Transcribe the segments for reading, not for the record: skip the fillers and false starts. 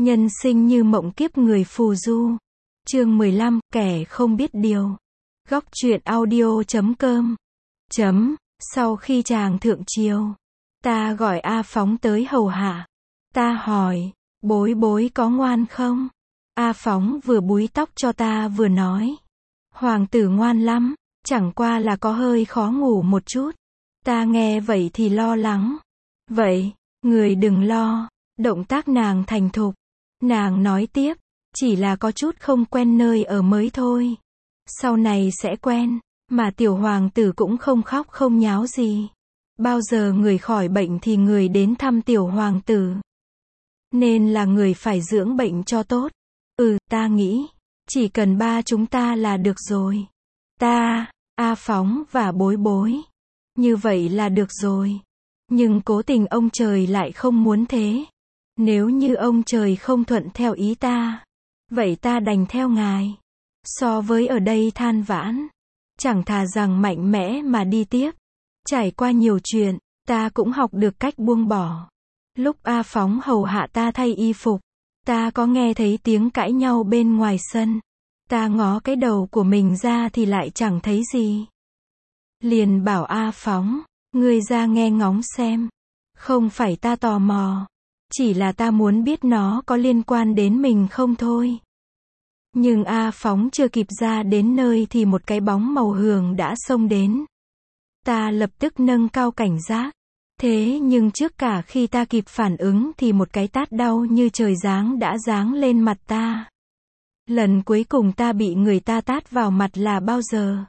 Nhân sinh như mộng kiếp người phù du. Chương 15, kẻ không biết điều. Góc truyện audio.com. Sau khi chàng thượng triều, ta gọi A Phóng tới hầu hạ. Ta hỏi, bối bối có ngoan không? A Phóng vừa búi tóc cho ta vừa nói, hoàng tử ngoan lắm, chẳng qua là có hơi khó ngủ một chút. Ta nghe vậy thì lo lắng. Vậy, người đừng lo, động tác nàng thành thục. Nàng nói tiếp, chỉ là có chút không quen nơi ở mới thôi. Sau này sẽ quen, mà tiểu hoàng tử cũng không khóc không nháo gì. Bao giờ người khỏi bệnh thì người đến thăm tiểu hoàng tử. Nên là người phải dưỡng bệnh cho tốt. Ta nghĩ, chỉ cần ba chúng ta là được rồi. Ta, A Phóng và bối bối. Như vậy là được rồi. Nhưng cố tình ông trời lại không muốn thế. Nếu như ông trời không thuận theo ý ta, vậy ta đành theo ngài. So với ở đây than vãn, chẳng thà rằng mạnh mẽ mà đi tiếp. Trải qua nhiều chuyện, ta cũng học được cách buông bỏ. Lúc A Phóng hầu hạ ta thay y phục, ta có nghe thấy tiếng cãi nhau bên ngoài sân. Ta ngó cái đầu của mình ra thì lại chẳng thấy gì. Liền bảo A Phóng, ngươi ra nghe ngóng xem. Không phải ta tò mò, chỉ là ta muốn biết nó có liên quan đến mình không thôi. Nhưng A Phóng chưa kịp ra đến nơi thì một cái bóng màu hường đã xông đến. Ta lập tức nâng cao cảnh giác. Thế nhưng trước cả khi ta kịp phản ứng thì một cái tát đau như trời giáng đã giáng lên mặt ta. Lần cuối cùng ta bị người ta tát vào mặt là bao giờ?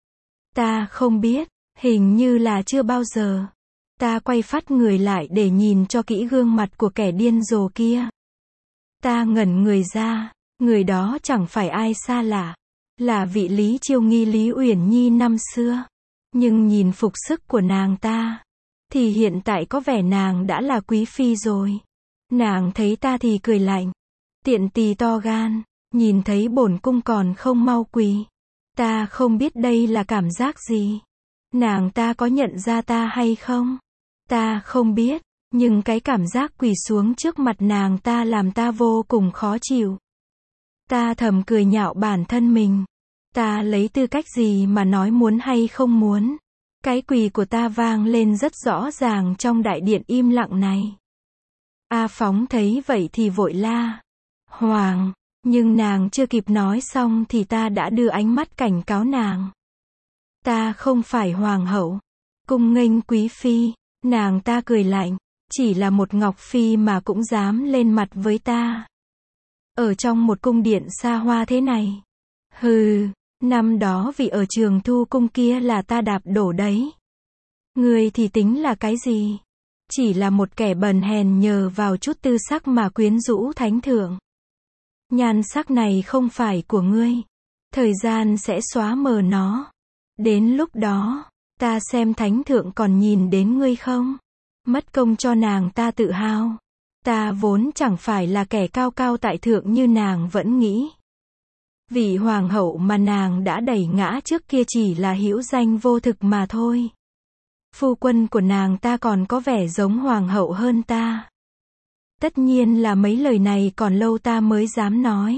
Ta không biết, hình như là chưa bao giờ. Ta quay phát người lại để nhìn cho kỹ gương mặt của kẻ điên rồ kia. Ta ngẩn người ra, người đó chẳng phải ai xa lạ, là vị Lý Chiêu Nghi Lý Uyển Nhi năm xưa. Nhưng nhìn phục sức của nàng ta, thì hiện tại có vẻ nàng đã là quý phi rồi. Nàng thấy ta thì cười lạnh, tiện tì to gan, nhìn thấy bổn cung còn không mau quỳ. Ta không biết đây là cảm giác gì. Nàng ta có nhận ra ta hay không? Ta không biết, nhưng cái cảm giác quỳ xuống trước mặt nàng ta làm ta vô cùng khó chịu. Ta thầm cười nhạo bản thân mình. Ta lấy tư cách gì mà nói muốn hay không muốn? Cái quỳ của ta vang lên rất rõ ràng trong đại điện im lặng này. A Phóng thấy vậy thì vội la, Hoàng, nhưng nàng chưa kịp nói xong thì ta đã đưa ánh mắt cảnh cáo nàng. Ta không phải hoàng hậu, cung nghênh quý phi. Nàng ta cười lạnh, chỉ là một ngọc phi mà cũng dám lên mặt với ta. Ở trong một cung điện xa hoa thế này. Hừ, năm đó vì ở Trường Thu cung kia là ta đạp đổ đấy. Ngươi thì tính là cái gì? Chỉ là một kẻ bần hèn nhờ vào chút tư sắc mà quyến rũ thánh thượng. Nhan sắc này không phải của ngươi. Thời gian sẽ xóa mờ nó. Đến lúc đó, ta xem thánh thượng còn nhìn đến ngươi không? Mất công cho nàng ta tự hào. Ta vốn chẳng phải là kẻ cao cao tại thượng như nàng vẫn nghĩ. Vị hoàng hậu mà nàng đã đẩy ngã trước kia chỉ là hữu danh vô thực mà thôi. Phu quân của nàng ta còn có vẻ giống hoàng hậu hơn ta. Tất nhiên là mấy lời này còn lâu ta mới dám nói.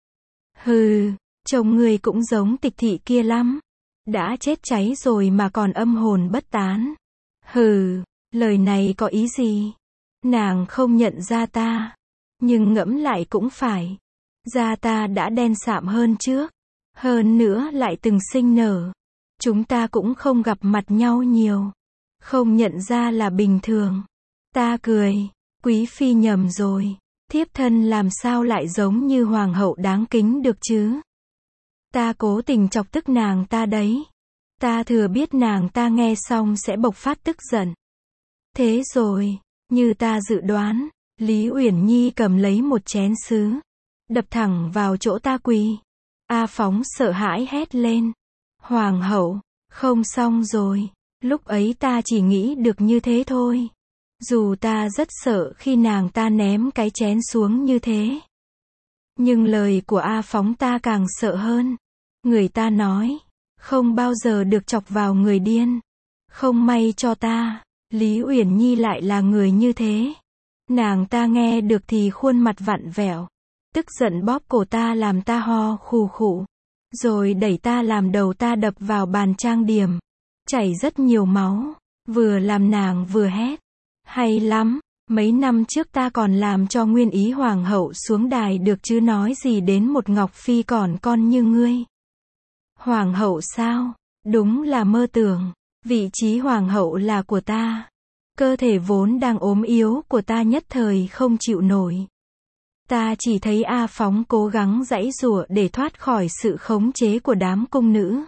Hừ, chồng người cũng giống Tịch thị kia lắm. Đã chết cháy rồi mà còn âm hồn bất tán. Hừ, lời này có ý gì? Nàng không nhận ra ta. Nhưng ngẫm lại cũng phải. Da ta đã đen sạm hơn trước. Hơn nữa lại từng sinh nở. Chúng ta cũng không gặp mặt nhau nhiều. Không nhận ra là bình thường. Ta cười. Quý phi nhầm rồi. Thiếp thân làm sao lại giống như hoàng hậu đáng kính được chứ? Ta cố tình chọc tức nàng ta đấy. Ta thừa biết nàng ta nghe xong sẽ bộc phát tức giận. Thế rồi, như ta dự đoán, Lý Uyển Nhi cầm lấy một chén sứ, đập thẳng vào chỗ ta quỳ. A Phóng sợ hãi hét lên. Hoàng hậu, không xong rồi. Lúc ấy ta chỉ nghĩ được như thế thôi. Dù ta rất sợ khi nàng ta ném cái chén xuống như thế. Nhưng lời của A Phóng ta càng sợ hơn. Người ta nói, không bao giờ được chọc vào người điên. Không may cho ta, Lý Uyển Nhi lại là người như thế. Nàng ta nghe được thì khuôn mặt vặn vẹo, tức giận bóp cổ ta làm ta ho khù khụ, rồi đẩy ta làm đầu ta đập vào bàn trang điểm, chảy rất nhiều máu, vừa làm nàng vừa hét, hay lắm, mấy năm trước ta còn làm cho nguyên ý hoàng hậu xuống đài được chứ nói gì đến một Ngọc Phi còn con như ngươi. Hoàng hậu sao? Đúng là mơ tưởng, vị trí hoàng hậu là của ta. Cơ thể vốn đang ốm yếu của ta nhất thời không chịu nổi. Ta chỉ thấy A Phóng cố gắng giãy giụa để thoát khỏi sự khống chế của đám cung nữ.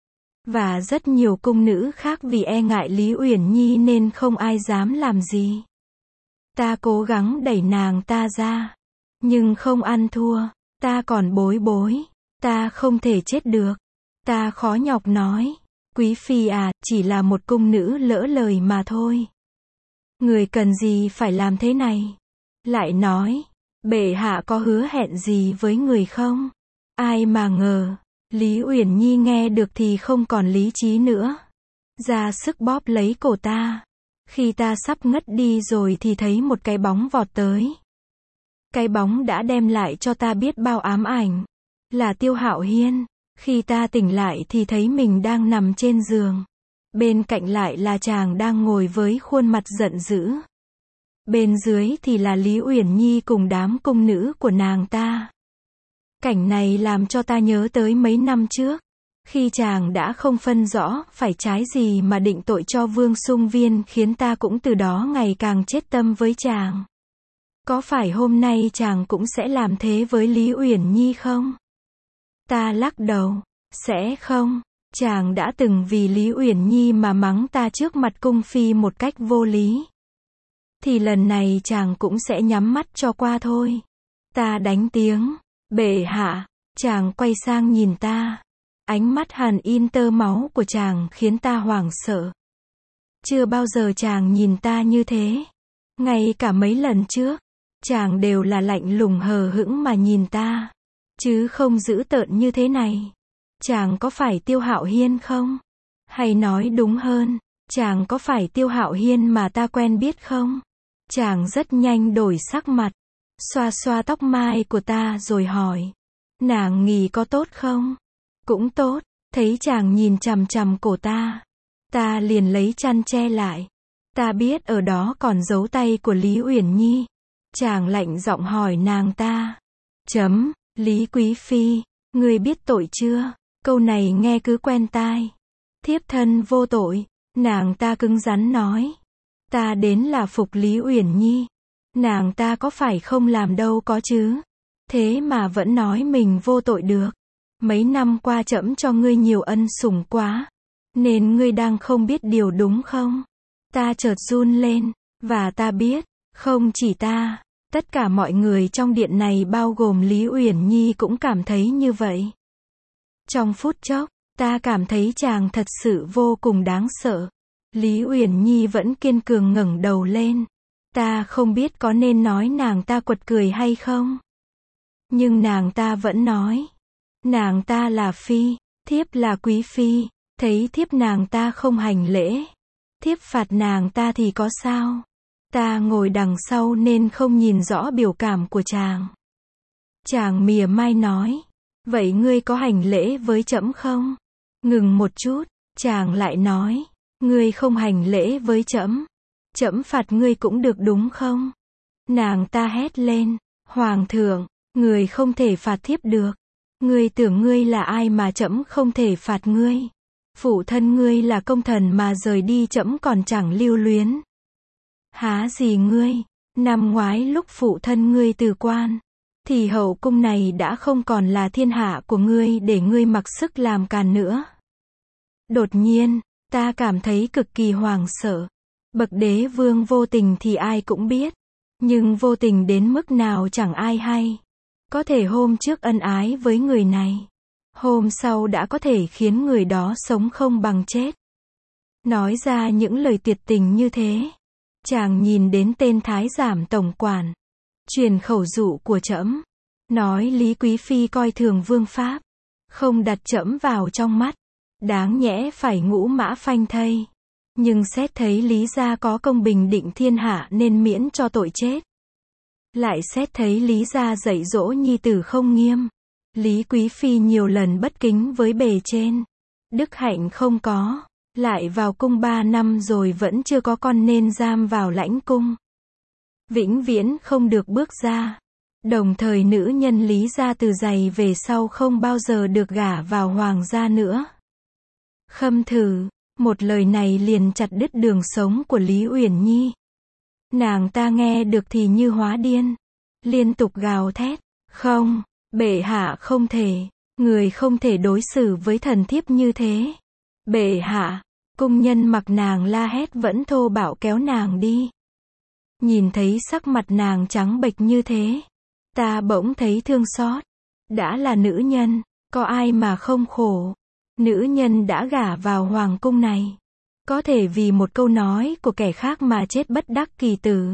Và rất nhiều cung nữ khác vì e ngại Lý Uyển Nhi nên không ai dám làm gì. Ta cố gắng đẩy nàng ta ra, nhưng không ăn thua, ta còn bối bối, ta không thể chết được. Ta khó nhọc nói, quý phi à, chỉ là một cung nữ lỡ lời mà thôi. Người cần gì phải làm thế này? Lại nói, bệ hạ có hứa hẹn gì với người không? Ai mà ngờ, Lý Uyển Nhi nghe được thì không còn lý trí nữa. Ra sức bóp lấy cổ ta. Khi ta sắp ngất đi rồi thì thấy một cái bóng vọt tới. Cái bóng đã đem lại cho ta biết bao ám ảnh. Là Tiêu Hạo Hiên. Khi ta tỉnh lại thì thấy mình đang nằm trên giường. Bên cạnh lại là chàng đang ngồi với khuôn mặt giận dữ. Bên dưới thì là Lý Uyển Nhi cùng đám cung nữ của nàng ta. Cảnh này làm cho ta nhớ tới mấy năm trước. Khi chàng đã không phân rõ phải trái gì mà định tội cho Vương Sung Viên khiến ta cũng từ đó ngày càng chết tâm với chàng. Có phải hôm nay chàng cũng sẽ làm thế với Lý Uyển Nhi không? Ta lắc đầu, sẽ không. Chàng đã từng vì Lý Uyển Nhi mà mắng ta trước mặt cung phi một cách vô lý. Thì lần này chàng cũng sẽ nhắm mắt cho qua thôi. Ta đánh tiếng, bệ hạ. Chàng quay sang nhìn ta. Ánh mắt hằn in tơ máu của chàng khiến ta hoảng sợ. Chưa bao giờ chàng nhìn ta như thế. Ngay cả mấy lần trước, chàng đều là lạnh lùng hờ hững mà nhìn ta. Chứ không dữ tợn như thế này. Chàng có phải Tiêu Hạo Hiên không? Hay nói đúng hơn, chàng có phải Tiêu Hạo Hiên mà ta quen biết không? Chàng rất nhanh đổi sắc mặt, xoa xoa tóc mai của ta rồi hỏi. Nàng nghỉ có tốt không? Cũng tốt, thấy chàng nhìn chằm chằm cổ ta. Ta liền lấy chăn che lại. Ta biết ở đó còn dấu tay của Lý Uyển Nhi. Chàng lạnh giọng hỏi nàng ta. Lý Quý Phi, ngươi biết tội chưa? Câu này nghe cứ quen tai. Thiếp thân vô tội, nàng ta cứng rắn nói. Ta đến là phục Lý Uyển Nhi. Nàng ta có phải không làm đâu có chứ. Thế mà vẫn nói mình vô tội được. Mấy năm qua trẫm cho ngươi nhiều ân sủng quá. Nên ngươi đang không biết điều đúng không? Ta chợt run lên. Và ta biết, không chỉ ta, tất cả mọi người trong điện này bao gồm Lý Uyển Nhi cũng cảm thấy như vậy. Trong phút chốc, ta cảm thấy chàng thật sự vô cùng đáng sợ. Lý Uyển Nhi vẫn kiên cường ngẩng đầu lên. Ta không biết có nên nói nàng ta quật cười hay không. Nhưng nàng ta vẫn nói. Nàng ta là phi, thiếp là quý phi, thấy thiếp nàng ta không hành lễ. Thiếp phạt nàng ta thì có sao? Ta ngồi đằng sau nên không nhìn rõ biểu cảm của chàng. Chàng mỉa mai nói. Vậy ngươi có hành lễ với trẫm không? Ngừng một chút, chàng lại nói. Ngươi không hành lễ với trẫm. Trẫm phạt ngươi cũng được đúng không? Nàng ta hét lên. Hoàng thượng, người không thể phạt thiếp được. Ngươi tưởng ngươi là ai mà trẫm không thể phạt ngươi? Phụ thân ngươi là công thần mà rời đi trẫm còn chẳng lưu luyến. Há gì ngươi? Năm ngoái lúc phụ thân ngươi từ quan, thì hậu cung này đã không còn là thiên hạ của ngươi để ngươi mặc sức làm càn nữa. Đột nhiên, ta cảm thấy cực kỳ hoảng sợ. Bậc đế vương vô tình thì ai cũng biết. Nhưng vô tình đến mức nào chẳng ai hay. Có thể hôm trước ân ái với người này. Hôm sau đã có thể khiến người đó sống không bằng chết. Nói ra những lời tuyệt tình như thế. Chàng nhìn đến tên thái giám tổng quản. Truyền khẩu dụ của trẫm. Nói Lý Quý Phi coi thường vương pháp. Không đặt trẫm vào trong mắt. Đáng nhẽ phải ngũ mã phanh thây. Nhưng xét thấy Lý gia có công bình định thiên hạ nên miễn cho tội chết. Lại xét thấy Lý gia dạy dỗ nhi tử không nghiêm. Lý Quý Phi nhiều lần bất kính với bề trên. Đức hạnh không có. Lại vào cung 3 năm rồi vẫn chưa có con nên giam vào lãnh cung. Vĩnh viễn không được bước ra. Đồng thời nữ nhân Lý gia từ giày về sau không bao giờ được gả vào hoàng gia nữa. Khâm thử, một lời này liền chặt đứt đường sống của Lý Uyển Nhi. Nàng ta nghe được thì như hóa điên. Liên tục gào thét. Không, bệ hạ không thể. Người không thể đối xử với thần thiếp như thế. Bệ hạ, cung nhân mặc nàng la hét vẫn thô bạo kéo nàng đi. Nhìn thấy sắc mặt nàng trắng bệch như thế. Ta bỗng thấy thương xót. Đã là nữ nhân, có ai mà không khổ. Nữ nhân đã gả vào hoàng cung này. Có thể vì một câu nói của kẻ khác mà chết bất đắc kỳ tử.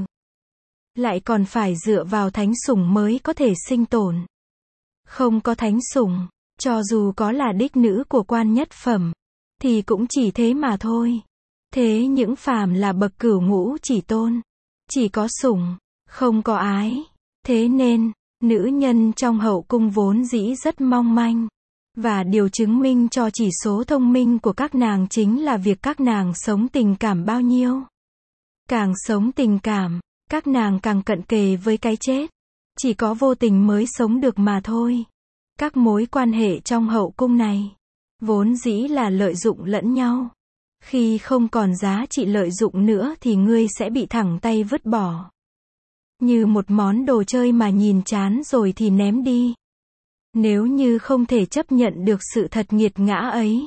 Lại còn phải dựa vào thánh sủng mới có thể sinh tồn. Không có thánh sủng, cho dù có là đích nữ của quan nhất phẩm, thì cũng chỉ thế mà thôi. Thế những phàm là bậc cửu ngũ chỉ tôn. Chỉ có sủng, không có ái. Thế nên, nữ nhân trong hậu cung vốn dĩ rất mong manh. Và điều chứng minh cho chỉ số thông minh của các nàng chính là việc các nàng sống tình cảm bao nhiêu. Càng sống tình cảm, các nàng càng cận kề với cái chết. Chỉ có vô tình mới sống được mà thôi. Các mối quan hệ trong hậu cung này, vốn dĩ là lợi dụng lẫn nhau. Khi không còn giá trị lợi dụng nữa thì ngươi sẽ bị thẳng tay vứt bỏ. Như một món đồ chơi mà nhìn chán rồi thì ném đi. Nếu như không thể chấp nhận được sự thật nghiệt ngã ấy,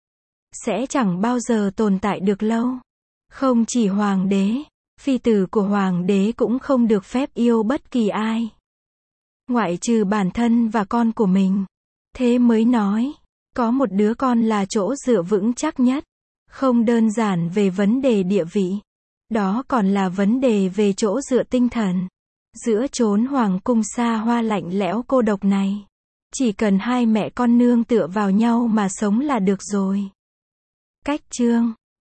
sẽ chẳng bao giờ tồn tại được lâu. Không chỉ hoàng đế, phi tử của hoàng đế cũng không được phép yêu bất kỳ ai. Ngoại trừ bản thân và con của mình. Thế mới nói, có một đứa con là chỗ dựa vững chắc nhất. Không đơn giản về vấn đề địa vị. Đó còn là vấn đề về chỗ dựa tinh thần. Giữa chốn hoàng cung xa hoa lạnh lẽo cô độc này. Chỉ cần hai mẹ con nương tựa vào nhau mà sống là được rồi. Cách chương